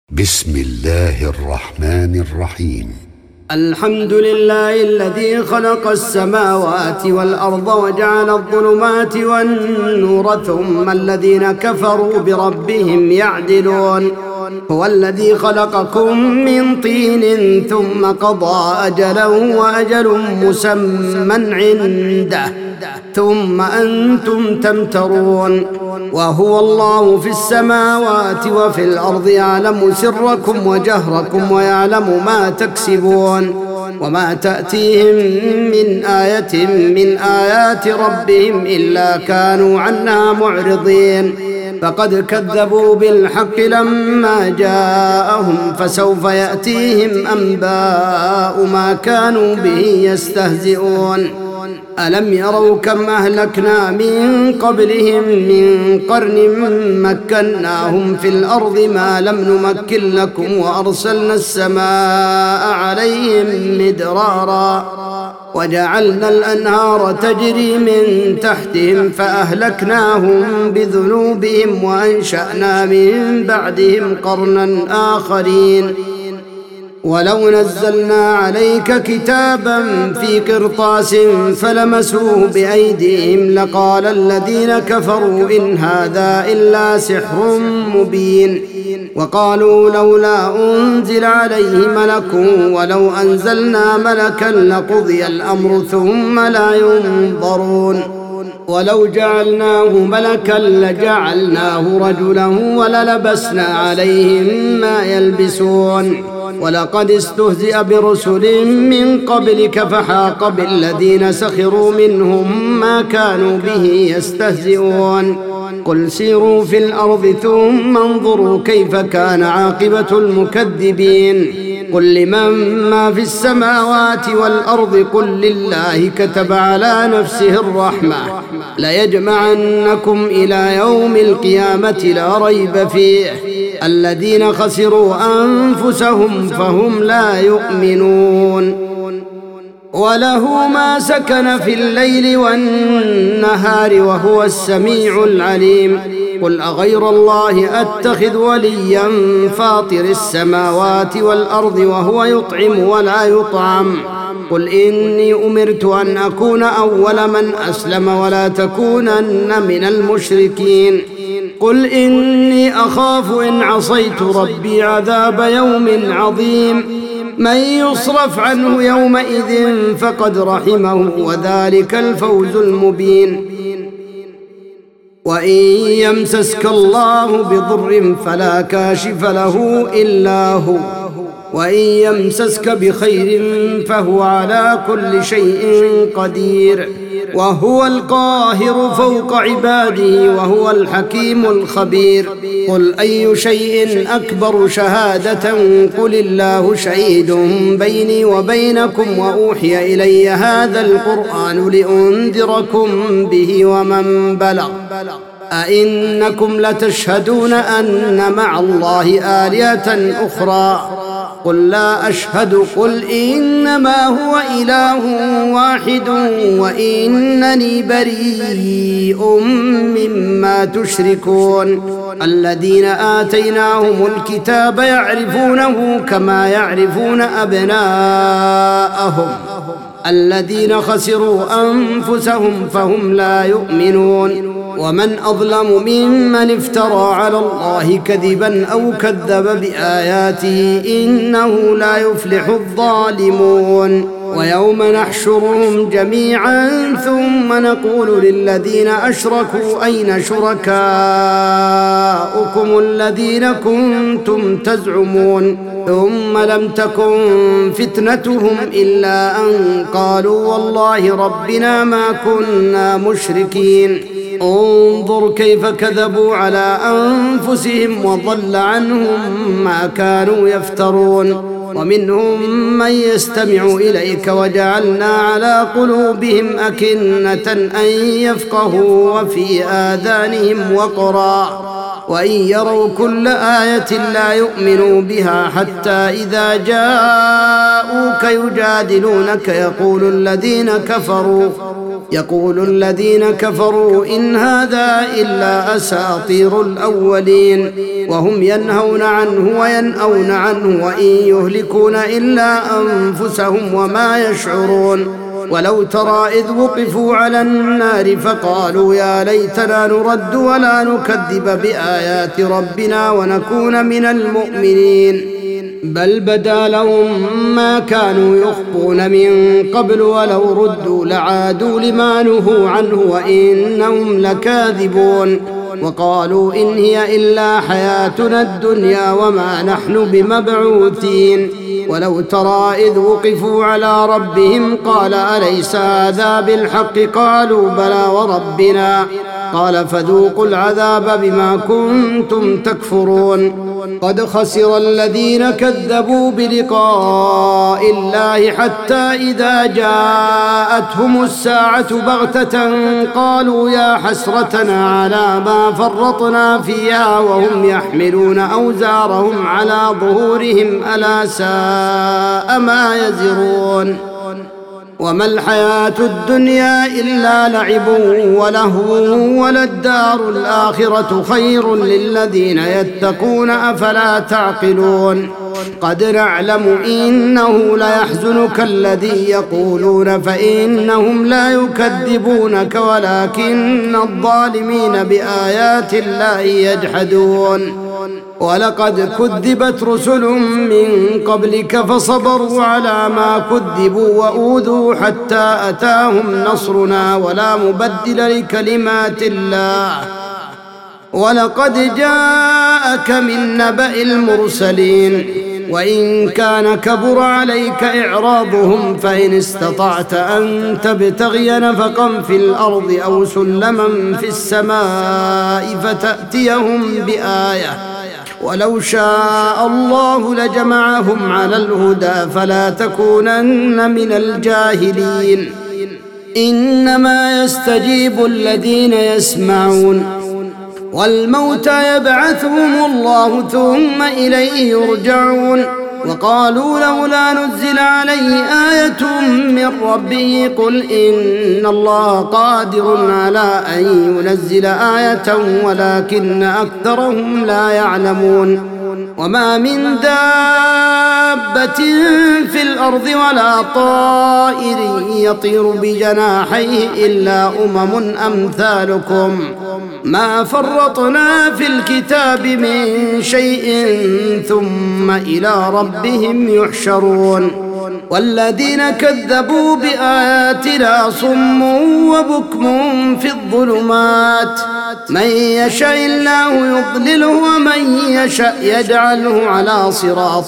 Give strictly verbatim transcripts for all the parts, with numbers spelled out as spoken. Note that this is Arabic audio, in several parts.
بسم الله الرحمن الرحيم. الحمد لله الذي خلق السماوات والأرض وجعل الظلمات والنور ثم الذين كفروا بربهم يعدلون. هو الذي خلقكم من طين ثم قضى أجلا وأجل مسمى عنده ثم أنتم تمترون. وهو الله في السماوات وفي الأرض يعلم سركم وجهركم ويعلم ما تكسبون. وما تأتيهم من آية من آيات ربهم إلا كانوا عنها معرضين. فقد كذبوا بالحق لما جاءهم فسوف يأتيهم أنباء ما كانوا به يستهزئون. ألم يروا كم أهلكنا من قبلهم من قرن مكناهم في الأرض ما لم نمكن لكم وأرسلنا السماء عليهم مدرارا وجعلنا الأنهار تجري من تحتهم فأهلكناهم بذنوبهم وأنشأنا من بعدهم قرنا آخرين. ولو نزلنا عليك كتابا في قرطاس فلمسوه بأيديهم لقال الذين كفروا إن هذا إلا سحر مبين. وقالوا لولا أنزل عليه ملك ولو أنزلنا ملكا لقضي الأمر ثم لا ينظرون. ولو جعلناه ملكا لجعلناه رجلا وللبسنا عليهم ما يلبسون. ولقد استهزئ برسل من قبلك فحاق بالذين سخروا منهم ما كانوا به يستهزئون. قل سيروا في الأرض ثم انظروا كيف كان عاقبة المكذبين. قل لمن ما في السماوات والأرض قل لله كتب على نفسه الرحمة ليجمعنكم إلى يوم القيامة لا ريب فيه. الذين خسروا أنفسهم فهم لا يؤمنون. وله ما سكن في الليل والنهار وهو السميع العليم. قل أغير الله أتخذ وليا فاطر السماوات والأرض وهو يطعم ولا يطعم. قل إني أمرت أن أكون أول من أسلم ولا تكونن من المشركين. قل إني أخاف إن عصيت ربي عذاب يوم عظيم. من يصرف عنه يومئذ فقد رحمه وذلك الفوز المبين. وإن يمسسك الله بضر فلا كاشف له إلا هو وإن يمسسك بخير فهو على كل شيء قدير. وهو القاهر فوق عباده وهو الحكيم الخبير. قل أي شيء أكبر شهادة قل الله شهيد بيني وبينكم وأوحي إلي هذا القرآن لأنذركم به ومن بلغ. أئنكم لتشهدون أن مع الله آلهة أخرى قل لا أشهد. قل إنما هو إله واحد وإنني بريء مما تشركون. الذين آتيناهم الكتاب يعرفونه كما يعرفون أبناءهم. الذين خسروا أنفسهم فهم لا يؤمنون. ومن أظلم ممن افترى على الله كذبا أو كذب بآياته إنه لا يفلح الظالمون. ويوم نحشرهم جميعا ثم نقول للذين أشركوا أين شركاؤكم الذين كنتم تزعمون ثم لم تكن فتنتهم إلا أن قالوا والله ربنا ما كنا مشركين. انظر كيف كذبوا على أنفسهم وضل عنهم ما كانوا يفترون. ومنهم من يستمع إليك وجعلنا على قلوبهم أكنة أن يفقهوا وفي آذانهم وقرا وإن يروا كل آية لا يؤمنوا بها حتى إذا جاءوك يجادلونك يقول الذين كفروا يقول الذين كفروا إن هذا إلا أساطير الأولين وهم ينهون عنه وينأون عنه وإن يهلكون إلا أنفسهم وما يشعرون ولو ترى إذ وقفوا على النار فقالوا يا ليتنا نرد ولا نكذب بآيات ربنا ونكون من المؤمنين بل بدا لهم ما كانوا يخفون من قبل ولو ردوا لعادوا لما نهوا عنه وإنهم لكاذبون وقالوا إن هي إلا حياتنا الدنيا وما نحن بمبعوثين ولو ترى إذ وقفوا على ربهم قال أليس هذا بالحق قالوا بلى وربنا قال فذوقوا العذاب بما كنتم تكفرون قد خسر الذين كذبوا بلقاء الله حتى إذا جاءتهم الساعة بغتة قالوا يا حسرتنا على ما فرطنا فيها وهم يحملون أوزارهم على ظهورهم ألا ساء ما يزرون وما الحياة الدنيا إلا لعب ولهو وللدار الآخرة خير للذين يتقون أفلا تعقلون قد نعلم إنه ليحزنك الذي يقولون فإنهم لا يكذبونك ولكن الظالمين بآيات الله يجحدون ولقد كذبت رسل من قبلك فصبروا على ما كذبوا وأوذوا حتى أتاهم نصرنا ولا مبدل لكلمات الله ولقد جاءك من نبأ المرسلين وإن كان كبر عليك إعراضهم فإن استطعت أن تبتغي نفقا في الأرض أو سلما في السماء فتأتيهم بآية ولو شاء الله لجمعهم على الهدى فلا تكونن من الجاهلين إنما يستجيب الذين يسمعون والموتى يبعثهم الله ثم إليه يرجعون وقالوا لولا نزل عليه آية من ربه قل إن الله قادر على أن ينزل آية ولكن أكثرهم لا يعلمون وما من دابة في الأرض ولا طائر يطير بجناحيه إلا أمم أمثالكم ما فرطنا في الكتاب من شيء ثم إلى ربهم يحشرون والذين كذبوا بآياتنا صم وبكم في الظلمات من يشاء الله يضلله ومن يشاء يجعله على صراط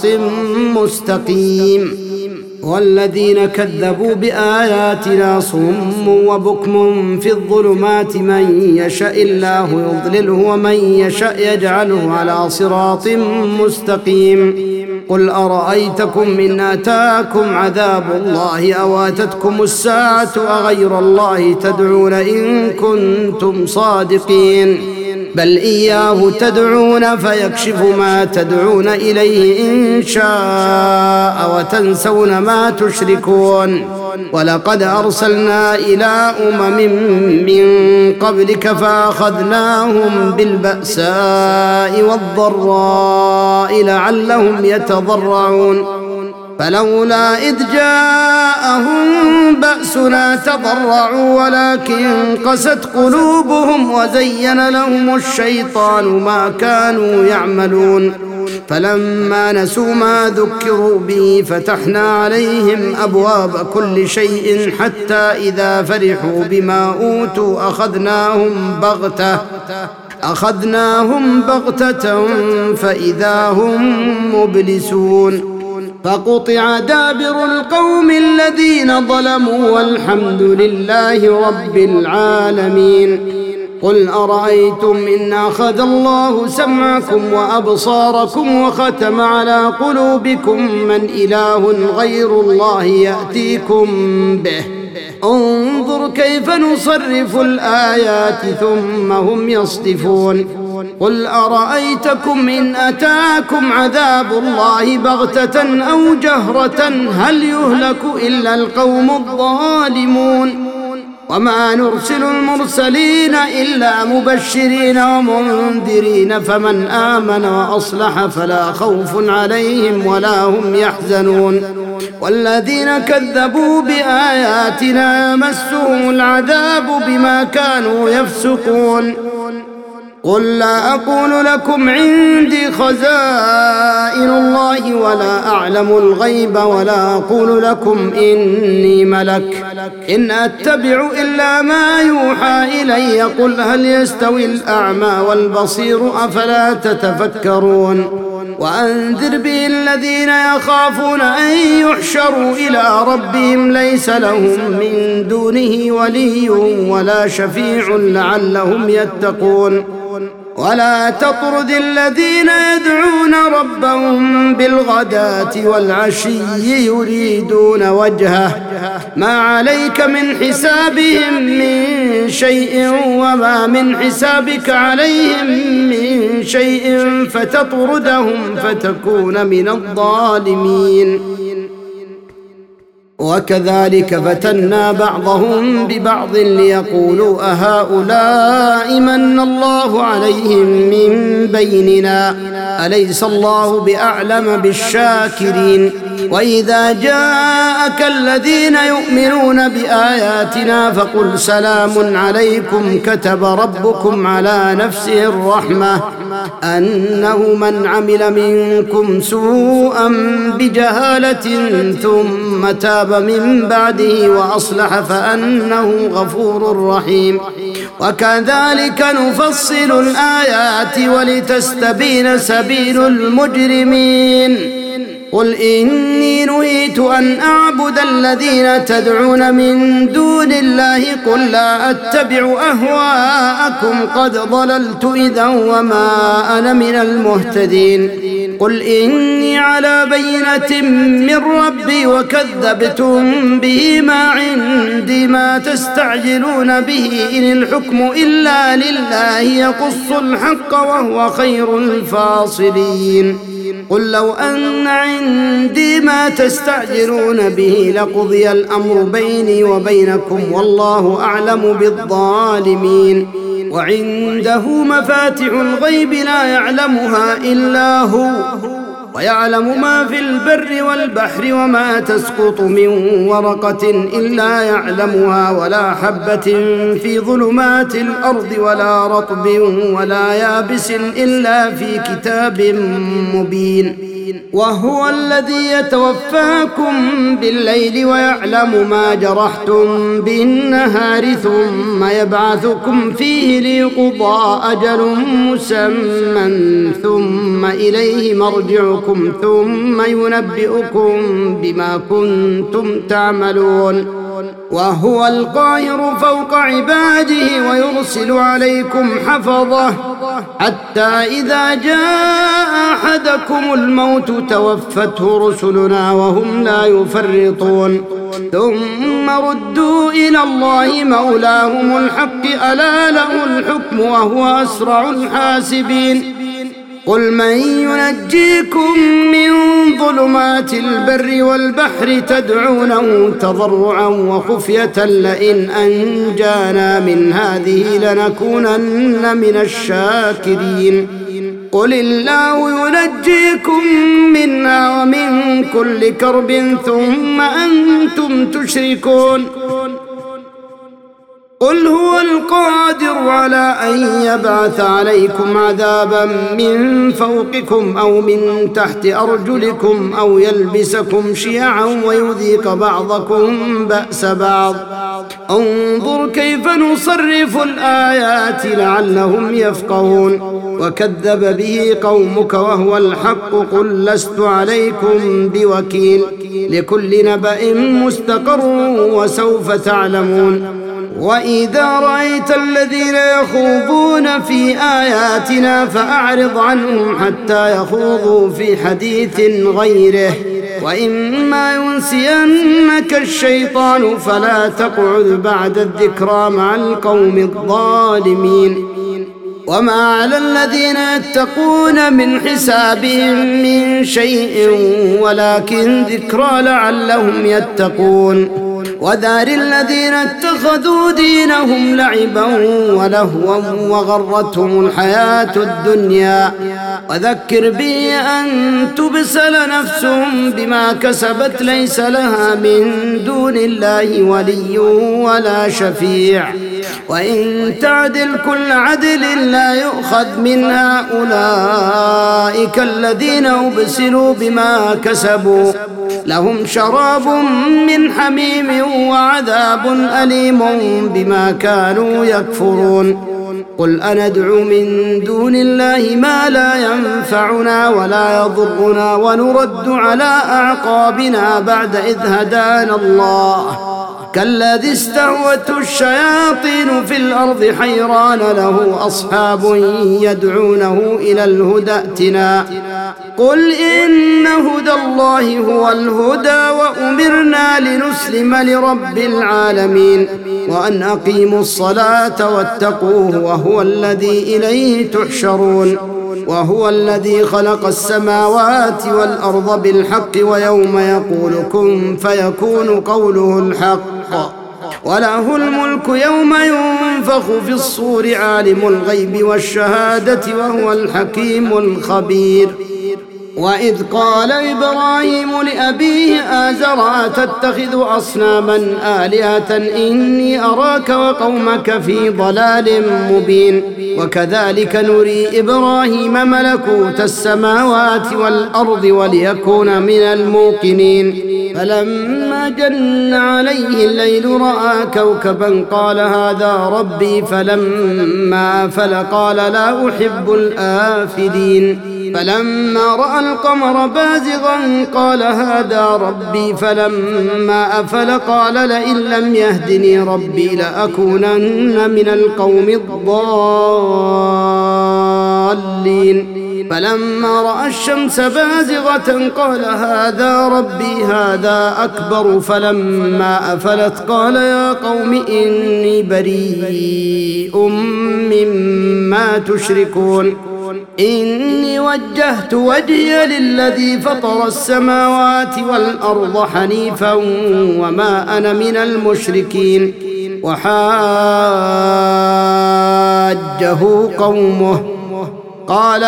مستقيم والذين كذبوا بآياتنا صم وبكم في الظلمات من يشاء الله يضلله ومن يشاء يجعله على صراط مستقيم قل أرأيتكم إن أتاكم عذاب الله أو أتتكم الساعة أغير الله تدعون إن كنتم صادقين بل إياه تدعون فيكشف ما تدعون إليه إن شاء وتنسون ما تشركون ولقد أرسلنا إلى أمم من قبلك فأخذناهم بالبأساء والضراء لعلهم يتضرعون فلولا إذ جاءهم بأسنا تضرعوا ولكن قست قلوبهم وزين لهم الشيطان ما كانوا يعملون فلما نسوا ما ذكروا به فتحنا عليهم أبواب كل شيء حتى إذا فرحوا بما أوتوا أخذناهم بغتة أخذناهم بغتة فإذا هم مبلسون فقطع دابر القوم الذين ظلموا والحمد لله رب العالمين قل أرأيتم إن أخذ الله سمعكم وأبصاركم وختم على قلوبكم من إله غير الله يأتيكم به انظر كيف نصرف الآيات ثم هم يصدفون قل أرأيتكم إن أتاكم عذاب الله بغتة أو جهرة هل يهلك إلا القوم الظالمون وما نرسل المرسلين إلا مبشرين ومنذرين فمن آمن وأصلح فلا خوف عليهم ولا هم يحزنون والذين كذبوا بآياتنا يمسهم العذاب بما كانوا يفسقون قل لا أقول لكم عندي خزائن الله ولا أعلم الغيب ولا أقول لكم إني ملك إن أتبع إلا ما يوحى إلي قل هل يستوي الأعمى والبصير أفلا تتفكرون وأنذر به الذين يخافون أن يحشروا إلى ربهم ليس لهم من دونه ولي ولا شفيع لعلهم يتقون ولا تطرد الذين يدعون ربهم بالغداة والعشي يريدون وجهه ما عليك من حسابهم من شيء وما من حسابك عليهم من شيء فتطردهم فتكون من الظالمين وكذلك فتنا بعضهم ببعض ليقولوا أهؤلاء من الله عليهم من بيننا أليس الله بأعلم بالشاكرين وإذا جاءك الذين يؤمنون بآياتنا فقل سلام عليكم كتب ربكم على نفسه الرحمة أنه من عمل منكم سوءا بجهالة ثم تاب من بعده وأصلح فأنه غفور رحيم وكذلك نفصل الآيات ولتستبين سبيل المجرمين قل إني نهيت أن أعبد الذين تدعون من دون الله قل لا أتبع أهواءكم قد ضللت إذا وما أنا من المهتدين قل إني على بينة من ربي وكذبتم به ما عندي ما تستعجلون به إن الحكم إلا لله يقص الحق وهو خير الفاصلين قل لو أن عندي ما تستعجلون به لقضي الأمر بيني وبينكم والله أعلم بالظالمين وعنده مفاتح الغيب لا يعلمها إلا هو ويعلم ما في البر والبحر وما تسقط من ورقة إلا يعلمها ولا حبة في ظلمات الأرض ولا رطب ولا يابس إلا في كتاب مبين وهو الذي يتوفاكم بالليل ويعلم ما جرحتم بالنهار ثم يبعثكم فيه ليقضى أجل مسمى ثم إليه مرجعكم ثم ينبئكم بما كنتم تعملون وهو القاهر فوق عباده ويرسل عليكم حفظه حتى إذا جاء أحدكم الموت توفته رسلنا وهم لا يفرطون ثم ردوا إلى الله مولاهم الحق ألا له الحكم وهو أسرع الحاسبين قل من ينجيكم من ظلمات البر والبحر تدعونه تضرعا وخفية لئن أنجانا من هذه لنكونن من الشاكرين قل الله ينجيكم منها ومن كل كرب ثم أنتم تشركون قل هو القادر على أن يبعث عليكم عذابا من فوقكم أو من تحت أرجلكم أو يلبسكم شيعا ويذيق بعضكم بأس بعض انظر كيف نصرف الآيات لعلهم يفقهون وكذب به قومك وهو الحق قل لست عليكم بوكيل لكل نبأ مستقر وسوف تعلمون وإذا رأيت الذين يخوضون في آياتنا فأعرض عنهم حتى يخوضوا في حديث غيره وإما ينسينك الشيطان فلا تقعد بعد الذكرى مع القوم الظالمين وما على الذين يتقون من حسابهم من شيء ولكن ذكرى لعلهم يتقون وذار الذين اتخذوا دينهم لعبا ولهوا وغرتهم الحياة الدنيا وذكر به أن تبسل نفس بما كسبت ليس لها من دون الله ولي ولا شفيع وإن تعدل كل عدل لا يؤخذ منها أولئك الذين أبسلوا بما كسبوا لهم شراب من حميم وعذاب أليم بما كانوا يكفرون قل أندعو من دون الله ما لا ينفعنا ولا يضرنا ونرد على أعقابنا بعد إذ هدانا الله كالذي استهوته الشياطين في الأرض حيران له أصحاب يدعونه إلى الهدى ائتنا قل إن هدى الله هو الهدى وأمرنا لنسلم لرب العالمين وأن أقيموا الصلاة واتقوه وهو الذي إليه تحشرون وهو الذي خلق السماوات والأرض بالحق ويوم يقول كن فيكون قوله الحق وله الملك يوم ينفخ في الصور عالم الغيب والشهادة وهو الحكيم الخبير وإذ قال إبراهيم لأبيه آزر أتتخذ أصناما آلهة إني أراك وقومك في ضلال مبين وكذلك نري إبراهيم ملكوت السماوات والأرض وليكون من الموقنين فلما جن عليه الليل رأى كوكبا قال هذا ربي فلما أفل قال لا أحب الآفلين فلما رأى القمر بازغا قال هذا ربي فلما أفل قال لئن لم يهدني ربي لأكونن من القوم الضالين فلما رأى الشمس بازغة قال هذا ربي هذا أكبر فلما أفلت قال يا قوم إني بريء مما تشركون إني وجهت وجهي للذي فطر السماوات والأرض حنيفا وما أنا من المشركين وحاجه قومه قال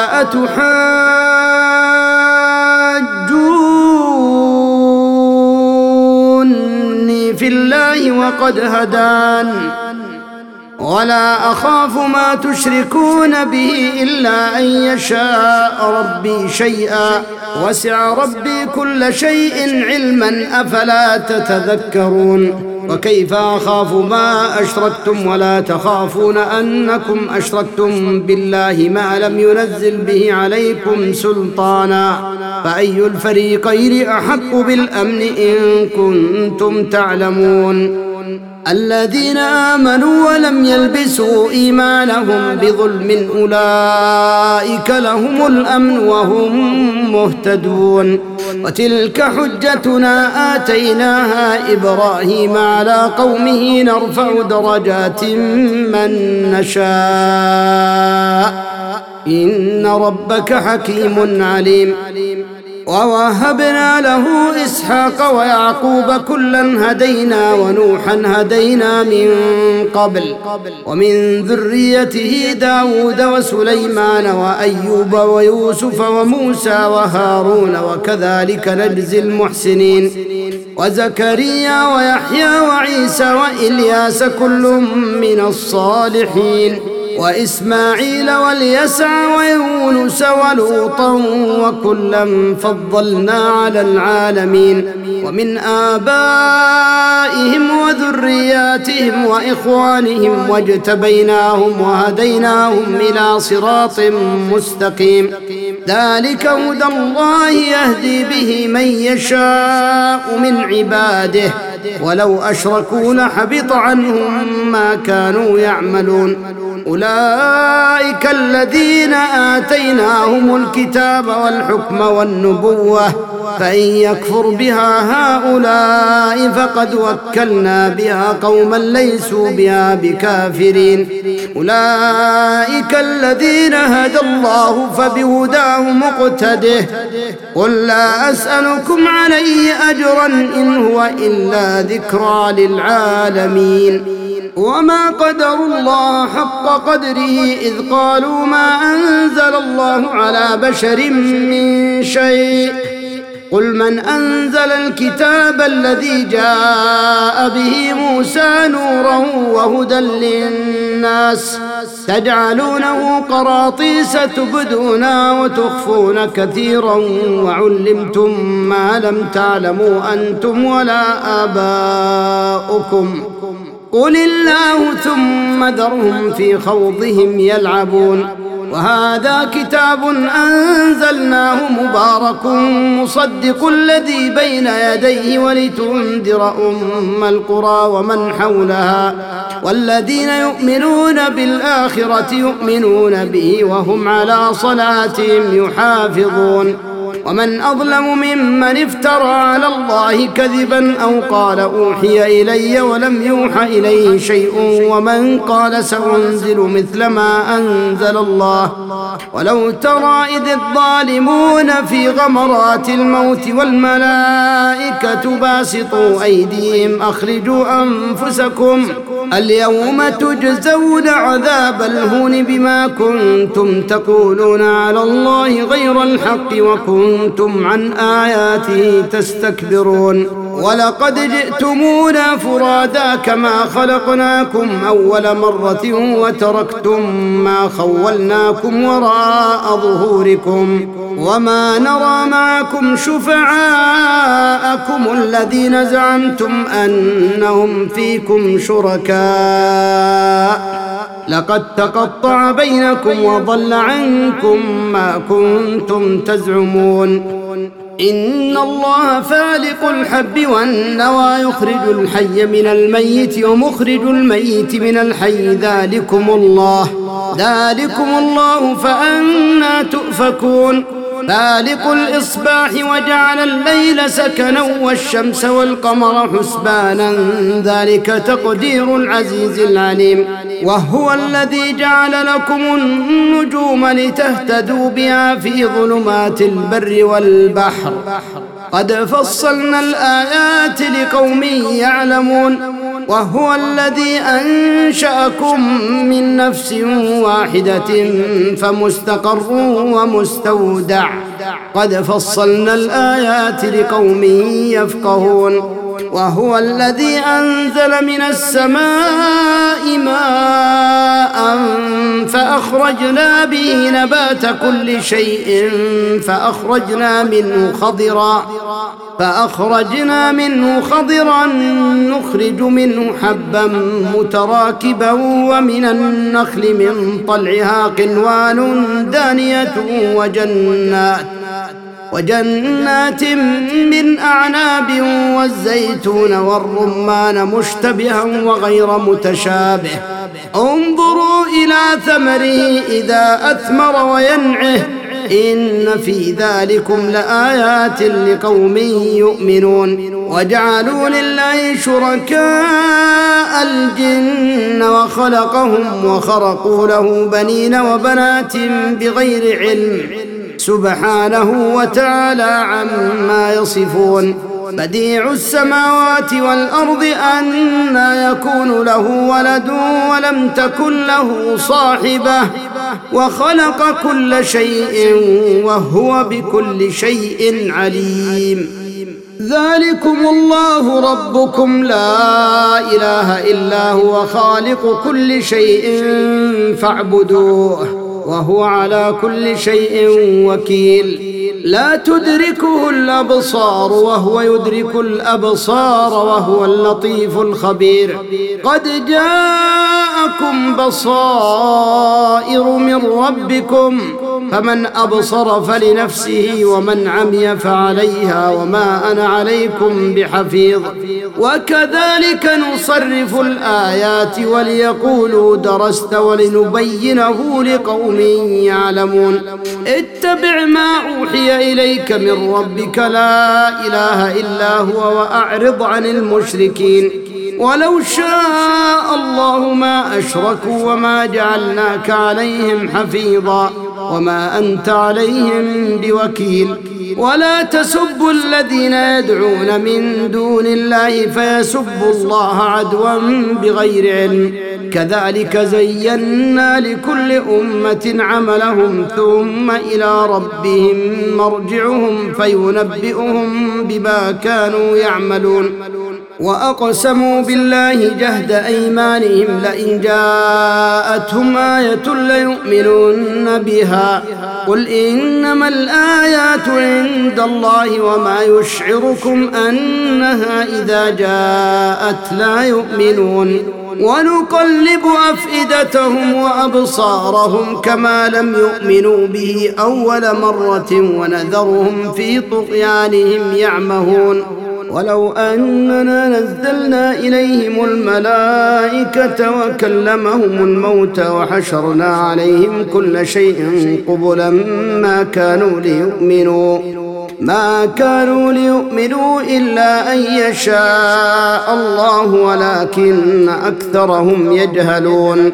أتحاجوني في الله وقد هدان ولا أخاف ما تشركون به إلا أن يشاء ربي شيئا وسع ربي كل شيء علما أفلا تتذكرون وكيف أخاف ما أشركتم ولا تخافون أنكم أشركتم بالله ما لم ينزل به عليكم سلطانا فأي الفريقين أحق بالأمن إن كنتم تعلمون الذين آمنوا ولم يلبسوا إيمانهم بظلم أولئك لهم الأمن وهم مهتدون وتلك حجتنا آتيناها إبراهيم على قومه نرفع درجات من نشاء إن ربك حكيم عليم ووهبنا له إسحاق ويعقوب كلا هدينا ونوحا هدينا من قبل ومن ذريته داود وسليمان وأيوب ويوسف وموسى وهارون وكذلك نجزي المحسنين وزكريا ويحيى وعيسى وإلياس كل من الصالحين وإسماعيل واليسع ويونس ولوطا وكلا فضلنا على العالمين ومن آبائهم وذرياتهم وإخوانهم واجتبيناهم وهديناهم إلى صراط مستقيم ذلك هدى الله يهدي به من يشاء من عباده ولو أشركوا لحبط عنهم ما كانوا يعملون أولئك الذين آتيناهم الكتاب والحكم والنبوة فإن يكفر بها هؤلاء فقد وكلنا بها قوما ليسوا بها بكافرين. أولئك الذين هدى الله فبهداه مقتده. قل لا أسألكم عليه أجرا إن هو إلا ذكرى للعالمين. وما قدروا الله حق قدره إذ قالوا ما أنزل الله على بشر من شيء. قل من أنزل الكتاب الذي جاء به موسى نورا وهدى للناس تجعلونه قراطيس تبدونها وتخفون كثيرا وعلمتم ما لم تعلموا أنتم ولا آباؤكم قل الله ثم ذرهم في خوضهم يلعبون. وهذا كتاب أنزلناه مبارك مصدق الذي بين يديه ولتنذر أم القرى ومن حولها والذين يؤمنون بالآخرة يؤمنون به وهم على صلاتهم يحافظون. ومن أظلم ممن افترى على الله كذبا أو قال أوحي إلي ولم يوحى إليه شيء ومن قال سأنزل مثل ما أنزل الله. ولو ترى إذ الظالمون في غمرات الموت والملائكة باسطوا أيديهم أخرجوا أنفسكم اليوم تجزون عذاب الهون بما كنتم تقولون على الله غير الحق وكنتم عن آياته تستكبرون. ولقد جئتمونا فرادا كما خلقناكم أول مرة وتركتم ما خولناكم وراء ظهوركم وما نرى معكم شفعاءكم الذين زعمتم أنهم فيكم شركاء لقد تقطع بينكم وضل عنكم ما كنتم تزعمون. إن الله فالق الحب والنوى يخرج الحي من الميت ومخرج الميت من الحي ذلكم الله ذلكم الله فأنى تؤفكون. فالق الإصباح وجعل الليل سكنا والشمس والقمر حسبانا ذلك تقدير العزيز العليم. وهو الذي جعل لكم النجوم لتهتدوا بها في ظلمات البر والبحر قد فصلنا الآيات لقوم يعلمون. وهو الذي أنشأكم من نفس واحدة فمستقر ومستودع قد فصلنا الآيات لقوم يفقهون. وهو الذي أنزل من السماء ماء فأخرجنا به نبات كل شيء فأخرجنا منه خضرا فأخرجنا منه خضرا نخرج منه حبا متراكبا ومن النخل من طلعها قنوان دانية وجنات وجنات من أعناب والزيتون والرمان مشتبها وغير متشابه انظروا إلى ثمره إذا أثمر وينعه إن في ذلكم لآيات لقوم يؤمنون. وجعلوا لله شركاء الجن وخلقهم وخرقوا له بنين وبنات بغير علم سبحانه وتعالى عما يصفون. بديع السماوات والأرض أنى يكون له ولد ولم تكن له صاحبة وخلق كل شيء وهو بكل شيء عليم. ذلكم الله ربكم لا إله إلا هو خالق كل شيء فاعبدوه وهو على كل شيء وكيل. لا تدركه الأبصار وهو يدرك الأبصار وهو اللطيف الخبير. قد جاءكم بصائر من ربكم فمن أبصر فلنفسه ومن عمي فعليها وما أنا عليكم بحفيظ. وكذلك نصرف الآيات وليقولوا درست ولنبينه لقوم يعلمون. اتبع ما أوحي أوحي إليك من ربك لا إله إلا هو وأعرض عن المشركين ولو شاء الله ما أشركوا وما جعلناك عليهم حفيظا وما أنت عليهم بوكيل ولا تسبوا الذين يدعون من دون الله فيسبوا الله عدوا بغير علم كذلك زينا لكل أمة عملهم ثم إلى ربهم مرجعهم فينبئهم بما كانوا يعملون وأقسموا بالله جهد أيمانهم لئن جاءتهم آية ليؤمنون بها قل إنما الآيات عند الله وما يشعركم أنها إذا جاءت لا يؤمنون ونقلب أفئدتهم وأبصارهم كما لم يؤمنوا به أول مرة ونذرهم في طغيانهم يعمهون ولو أننا نزلنا إليهم الملائكة وكلمهم الموت وحشرنا عليهم كل شيء قبلا ما كانوا ليؤمنوا ما كانوا ليؤمنوا إلا أن يشاء الله ولكن أكثرهم يجهلون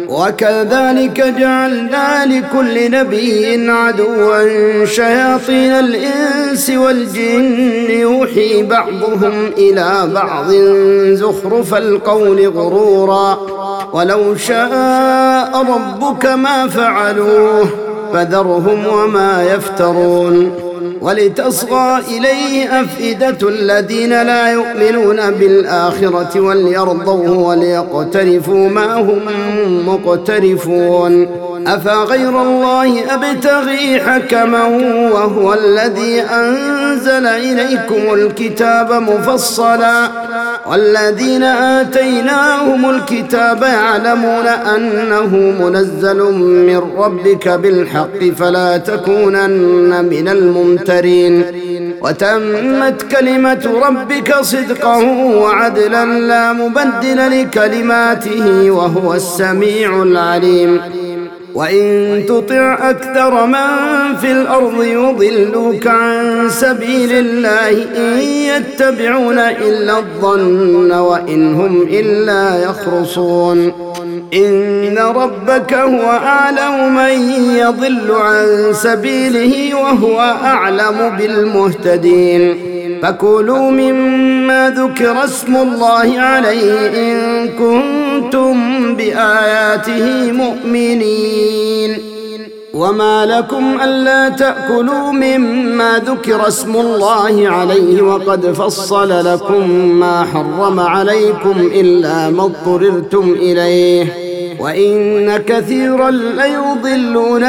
وكذلك جعلنا لكل نبي عدوا شياطين الإنس والجن يوحي بعضهم إلى بعض زخرف القول غرورا ولو شاء ربك ما فعلوه فذرهم وما يفترون ولتصغى إليه أفئدة الذين لا يؤمنون بالآخرة وليرضوه وليقترفوا ما هم مقترفون أفغير الله أبتغي حكما وهو الذي أنزل إليكم الكتاب مفصلا والذين آتيناهم الكتاب يعلمون أنه منزل من ربك بالحق فلا تكونن من الممترين وتمت كلمة ربك صدقا وعدلا لا مبدل لكلماته وهو السميع العليم وإن تطع أكثر من في الأرض يضلوك عن سبيل الله إن يتبعون إلا الظن وإن هم إلا يخرصون إن ربك هو أعلم من يضل عن سبيله وهو أعلم بالمهتدين فكلوا مما ذكر اسم الله عليه إن كنتم بآياته مؤمنين وما لكم ألا تأكلوا مما ذكر اسم الله عليه وقد فصل لكم ما حرم عليكم إلا ما اضطررتم إليه وإن كثيرا ليضلون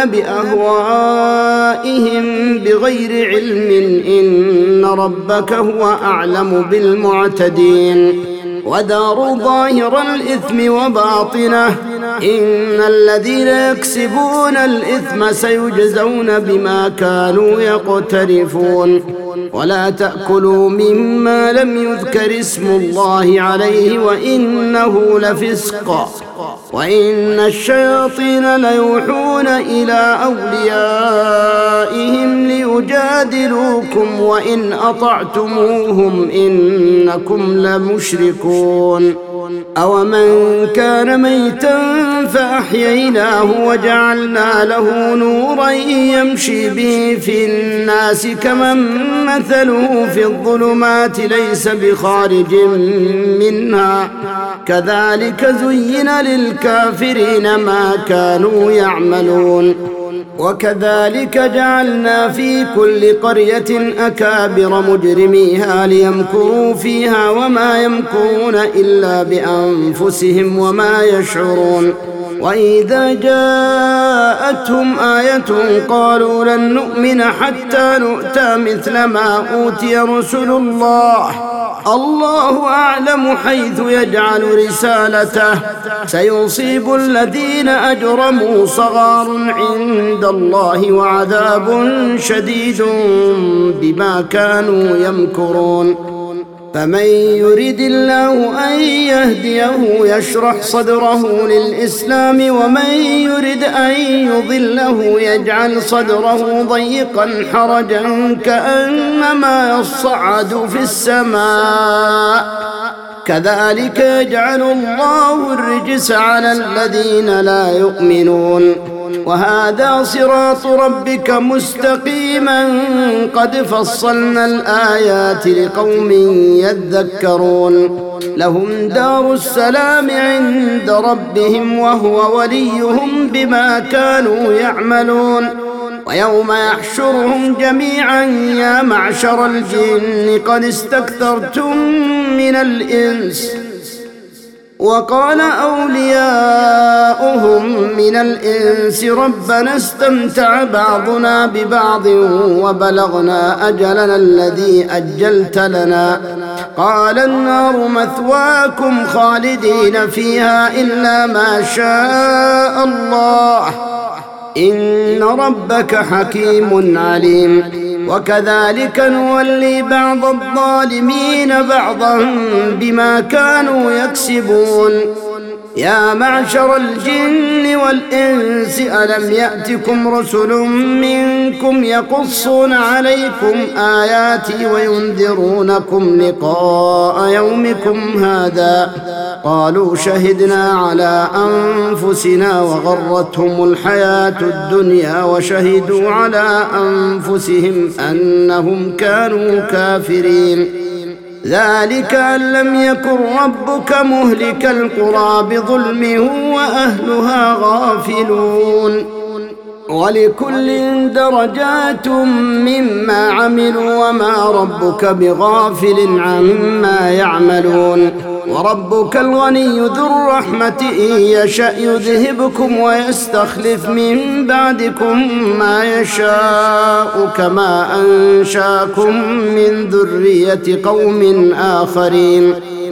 بأهوائهم بغير علم إن ربك هو أعلم بالمعتدين وداروا ظاهر الإثم وباطنه إن الذين يكسبون الإثم سيجزون بما كانوا يقترفون ولا تأكلوا مما لم يذكر اسم الله عليه وإنه لفسق وإن الشياطين ليوحون إلى أوليائهم ليجادلوكم وإن أطعتموهم إنكم لمشركون أومن كان ميتا فأحييناه وجعلنا له نورا يمشي به في الناس كمن مثله في الظلمات ليس بخارج منها كذلك زين للكافرين ما كانوا يعملون وكذلك جعلنا في كل قرية أكابر مجرميها ليمكروا فيها وما يمكرون إلا بأنفسهم وما يشعرون وإذا جاءتهم آية قالوا لن نؤمن حتى نؤتى مثل ما أوتي رسل الله الله أعلم حيث يجعل رسالته سيصيب الذين أجرموا صغار عند الله وعذاب شديد بما كانوا يمكرون فمن يرد الله أن يهديه يشرح صدره للإسلام ومن يرد أن يضله يجعل صدره ضيقا حرجا كأنما يصعد في السماء كذلك يجعل الله الرجس على الذين لا يؤمنون وهذا صراط ربك مستقيما قد فصلنا الآيات لقوم يذكرون لهم دار السلام عند ربهم وهو وليهم بما كانوا يعملون ويوم يحشرهم جميعا يا معشر الجن قد استكثرتم من الإنس وقال أولياؤهم من الإنس ربنا استمتع بعضنا ببعض وبلغنا أجلنا الذي أجلت لنا قال النار مثواكم خالدين فيها إلا ما شاء الله إن ربك حكيم عليم وكذلك نولي بعض الظالمين بعضا بما كانوا يكسبون يا معشر الجن والإنس ألم يأتكم رسل منكم يقصون عليكم آياتي وينذرونكم لقاء يومكم هذا قالوا شهدنا على أنفسنا وغرتهم الحياة الدنيا وشهدوا على أنفسهم أنهم كانوا كافرين ذلك أن لم يكن ربك مهلك القرى بظلم وأهلها غافلون ولكل درجات مما عملوا وما ربك بغافل عما يعملون وربك الغني ذو الرحمة إن يشأ يذهبكم ويستخلف من بعدكم ما يشاء كما أنشاكم من ذرية قوم آخرين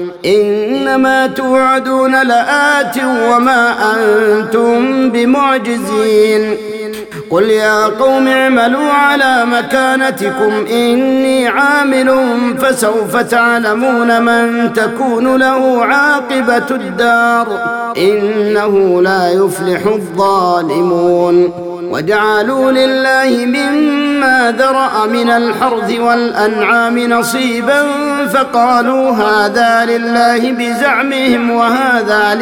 إنما توعدون لآت وما أنتم بمعجزين قل يا قوم اعملوا على مكانتكم إني عامل فسوف تعلمون من تكون له عاقبة الدار إنه لا يفلح الظالمون وجعلوا لله مما ذرأ من الحرث والأنعام نصيبا فقالوا هذا لله بزعمهم وهذا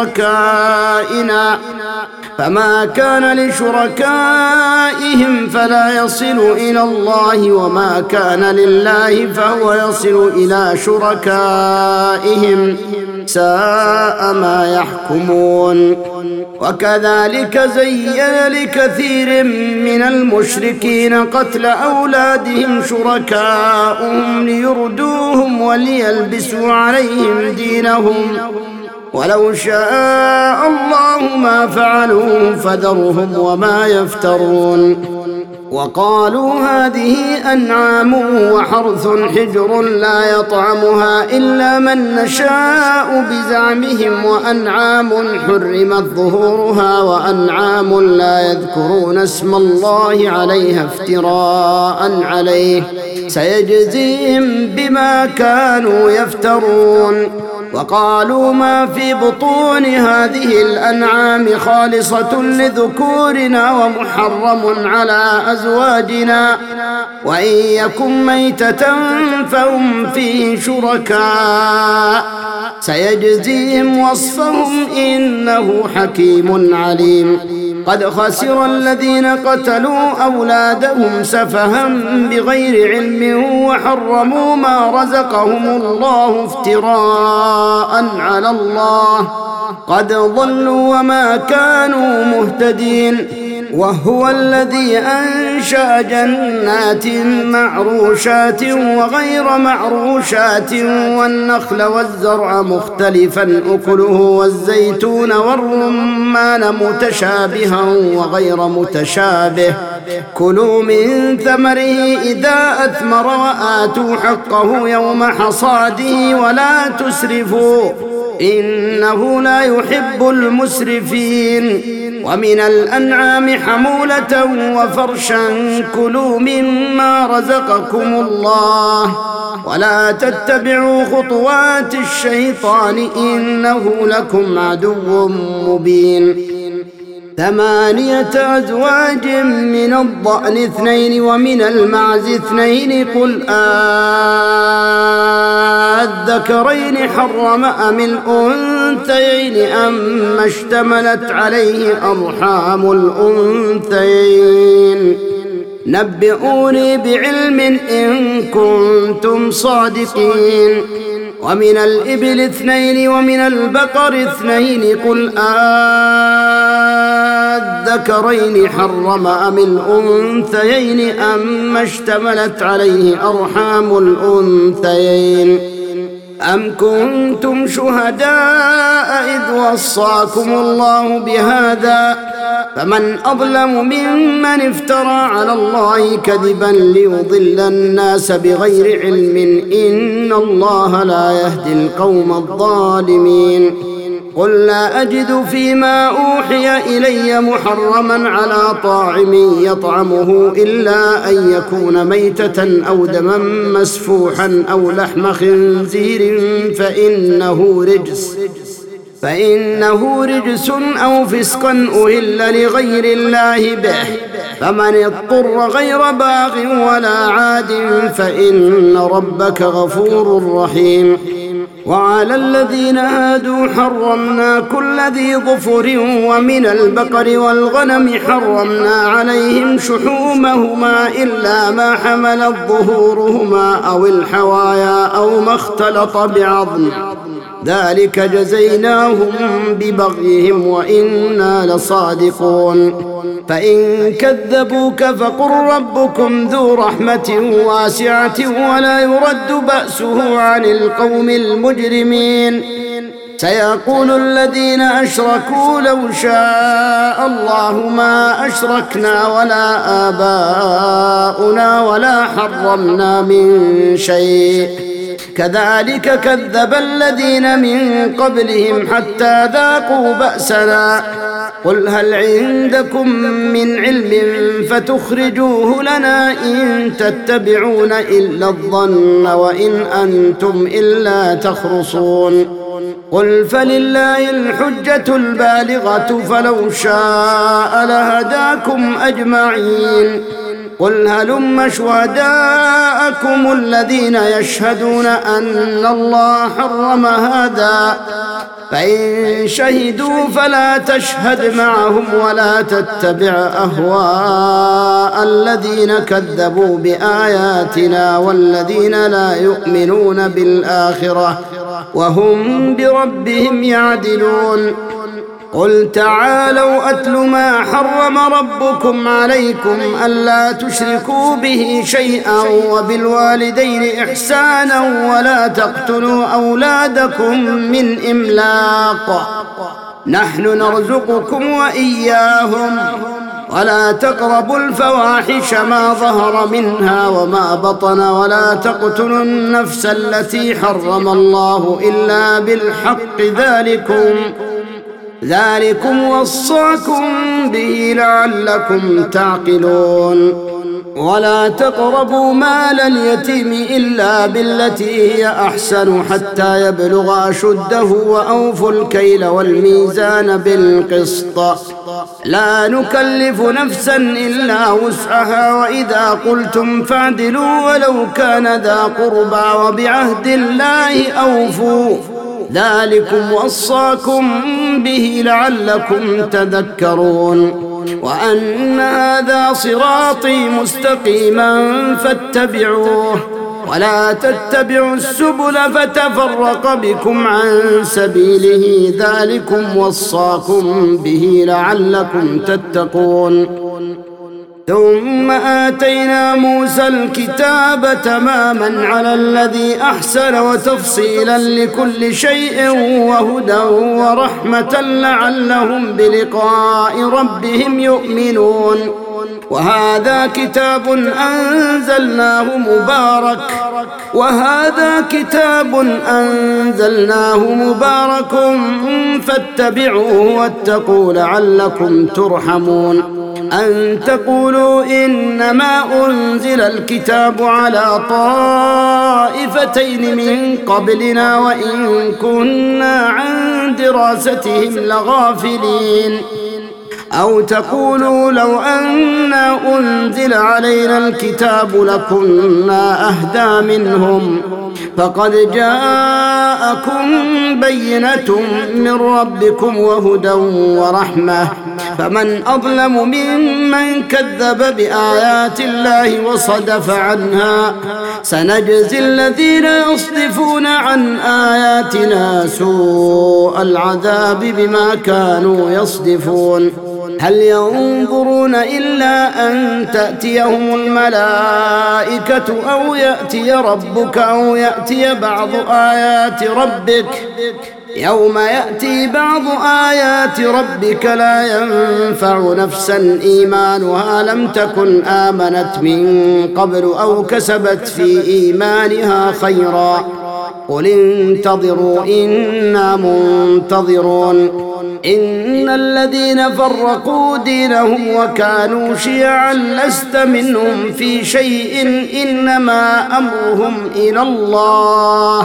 لشركائنا فما كان لشركائهم فلا يصل إلى الله وما كان لله فهو يصل إلى شركائهم ساء ما يحكمون وكذلك زين لكثير من المشركين قتل أولادهم شركاؤهم ليردوهم وليلبسوا عليهم دينهم ولو شاء الله ما فعلوه فذرهم وما يفترون وقالوا هذه أنعام وحرث حجر لا يطعمها إلا من نشاء بزعمهم وأنعام حرمت ظهورها وأنعام لا يذكرون اسم الله عليها افتراء عليه سيجزيهم بما كانوا يفترون وقالوا ما في بطون هذه الأنعام خالصة لذكورنا ومحرم على أزواجنا وإن يكن ميتة فهم فيه شركاء سيجزيهم وصفهم إنه حكيم عليم قد خسر الذين قتلوا أولادهم سفها بغير علم وحرموا ما رزقهم الله افتراء على الله قد ضلوا وما كانوا مهتدين وهو الذي أنشأ جنات معروشات وغير معروشات والنخل والزرع مختلفا أكله والزيتون والرمان متشابها وغير متشابه كلوا من ثمره إذا أثمر وآتوا حقه يوم حصاده ولا تسرفوا إنه لا يحب المسرفين. ومن الأنعام حمولة وفرشا كلوا مما رزقكم الله ولا تتبعوا خطوات الشيطان إنه لكم عدو مبين. ثمانية أزواج من الضأن اثنين ومن المعز اثنين قل أذكرين حرم أم الأنثيين أما اشتملت عليه أرحام الأنثيين نبئوني بعلم إن كنتم صادقين. ومن الإبل اثنين ومن البقر اثنين قل أذكرين حرم أم الأنثيين أما اشتملت عليه أرحام الأنثيين أم كنتم شهداء إذ وصاكم الله بهذا فمن أظلم ممن افترى على الله كذبا ليضل الناس بغير علم إن الله لا يهدي القوم الظالمين. قل لا أجد فيما أوحي إلي محرما على طاعم يطعمه إلا أن يكون ميتة أو دما مسفوحا أو لحم خنزير فإنه رجس فإنه رجس أو فسقا أهل لغير الله به فمن اضطر غير باغ ولا عاد فإن ربك غفور رحيم. وعلى الذين هادوا حرمنا كل ذي ظفر ومن البقر والغنم حرمنا عليهم شحومهما إلا ما حملت ظهورهما أو الحوايا أو ما اختلط بعظم ذلك جزيناهم ببغيهم وإنا لصادقون. فإن كذبوك فقل ربكم ذو رحمة واسعة ولا يرد بأسه عن القوم المجرمين. سيقول الذين أشركوا لو شاء الله ما أشركنا ولا آباؤنا ولا حرمنا من شيء كذلك كذب الذين من قبلهم حتى ذاقوا بأسنا. قل هل عندكم من علم فتخرجوه لنا إن تتبعون إلا الظن وإن أنتم إلا تخرصون. قل فلله الحجة البالغة فلو شاء لهداكم أجمعين. قل هلم شهداءكم الذين يشهدون أن الله حرم هذا فإن شهدوا فلا تشهد معهم ولا تتبع أهواء الذين كذبوا بآياتنا والذين لا يؤمنون بالآخرة وهم بربهم يعدلون. قل تعالوا أتل ما حرم ربكم عليكم ألا تشركوا به شيئا وبالوالدين إحسانا ولا تقتلوا أولادكم من إملاق نحن نرزقكم وإياهم ولا تقربوا الفواحش ما ظهر منها وما بطن ولا تقتلوا النفس التي حرم الله إلا بالحق ذلكم ذلكم وصاكم به لعلكم تعقلون. ولا تقربوا مال اليتيم إلا بالتي هي أحسن حتى يبلغ أشده وأوفوا الكيل والميزان بالقسط لا نكلف نفسا إلا وسعها وإذا قلتم فاعدلوا ولو كان ذا قربى وبعهد الله أوفوا ذلكم وصاكم به لعلكم تذكرون. وأن هذا صراطي مستقيما فاتبعوه ولا تتبعوا السبل فتفرق بكم عن سبيله ذلكم وصاكم به لعلكم تتقون. ثم آتينا موسى الكتاب تماما على الذي أحسن وتفصيلا لكل شيء وهدى ورحمة لعلهم بلقاء ربهم يؤمنون. وهذا كتاب أنزلناه مبارك وهذا كتاب أنزلناه مبارك فاتبعوه واتقوا لعلكم ترحمون أن تقولوا إنما أنزل الكتاب على طائفتين من قبلنا وإن كنا عن دراستهم لغافلين أو تقولوا لو أنا أنزل علينا الكتاب لكنا أهدى منهم فقد جاءكم بينة من ربكم وهدى ورحمة فمن أظلم ممن كذب بآيات الله وصدف عنها سنجزي الذين يصدفون عن آياتنا سوء العذاب بما كانوا يصدفون هل ينظرون إلا أن تأتيهم الملائكة أو يأتي ربك أو يأتي بعض آيات ربك يوم يأتي بعض آيات ربك لا ينفع نفسا إيمانها لم تكن آمنت من قبل أو كسبت في إيمانها خيرا قل انتظروا إنا منتظرون إن الذين فرقوا دينهم وكانوا شيعا لست منهم في شيء إنما أمرهم إلى الله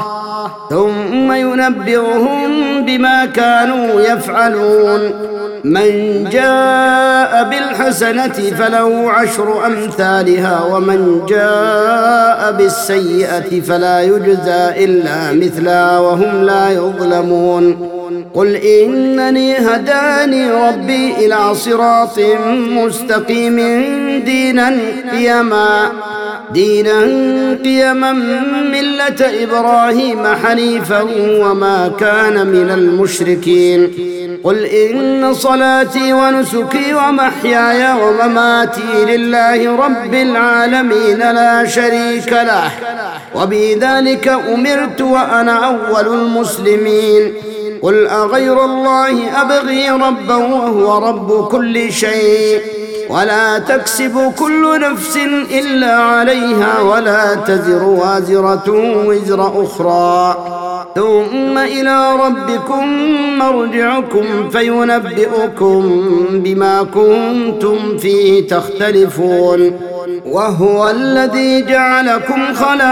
ثم ينبئهم بما كانوا يفعلون من جاء بالحسنة فله عشر أمثالها ومن جاء بالسيئة فلا يجزى إلا مثلها وهم لا يظلمون قل إنني هداني ربي إلى صراط مستقيم دينا قيما دينا قيما ملة إبراهيم حنيفا وما كان من المشركين قل إن صلاتي ونسكي ومحياي ومماتي لله رب العالمين لا شريك له وبذلك أمرت وأنا أول المسلمين قل أغير الله أبغي ربا وهو رب كل شيء ولا تكسب كل نفس إلا عليها ولا تزر وازرة وزر أخرى ثم إلى ربكم مرجعكم فينبئكم بما كنتم فيه تختلفون وهو الذي جعلكم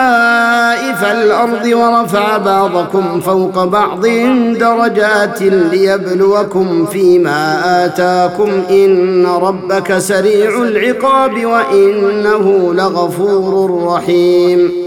خلائف الأرض ورفع بعضكم فوق بعض درجات ليبلوكم فيما آتاكم إن ربك سريع العقاب وإنه لغفور رحيم